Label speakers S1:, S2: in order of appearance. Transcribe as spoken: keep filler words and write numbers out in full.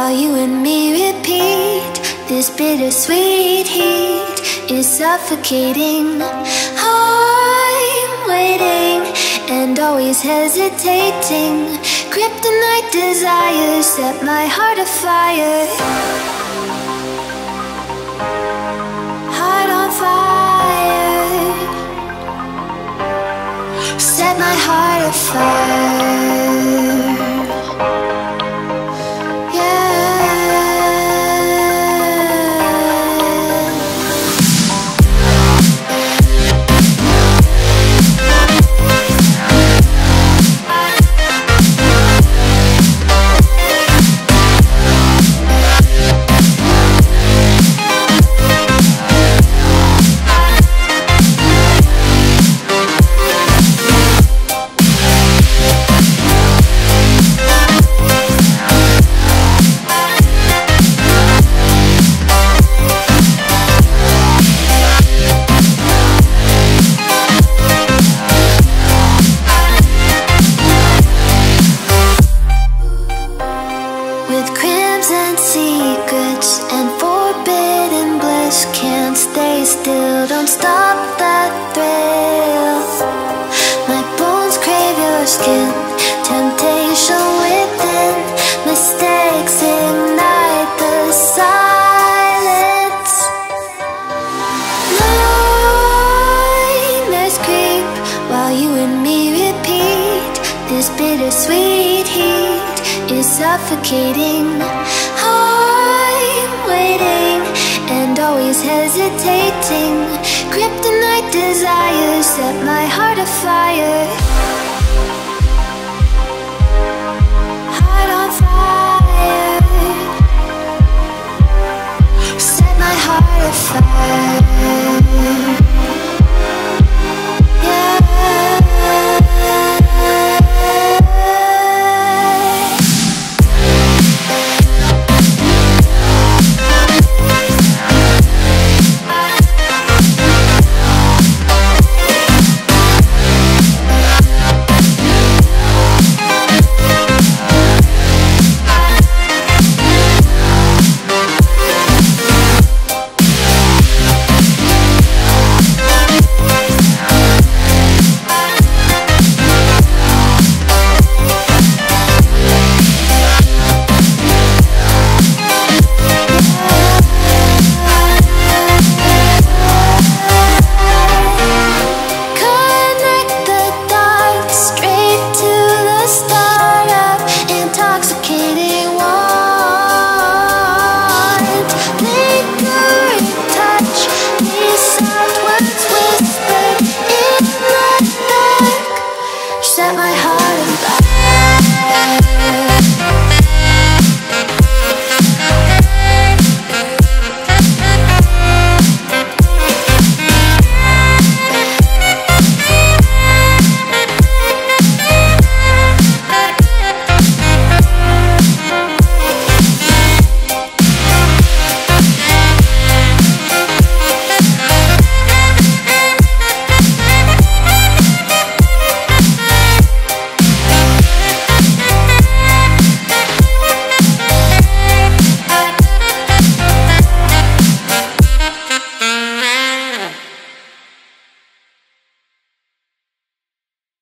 S1: while you and me repeat. This bittersweet heat is suffocating. I'm waiting and always hesitating. Kryptonite desires set my heart afire. Heart on fire. Set my heart afire. Suffocating. I'm waiting and always hesitating. Kryptonite desires set my heart afire. Heart on fire. Set my heart afire.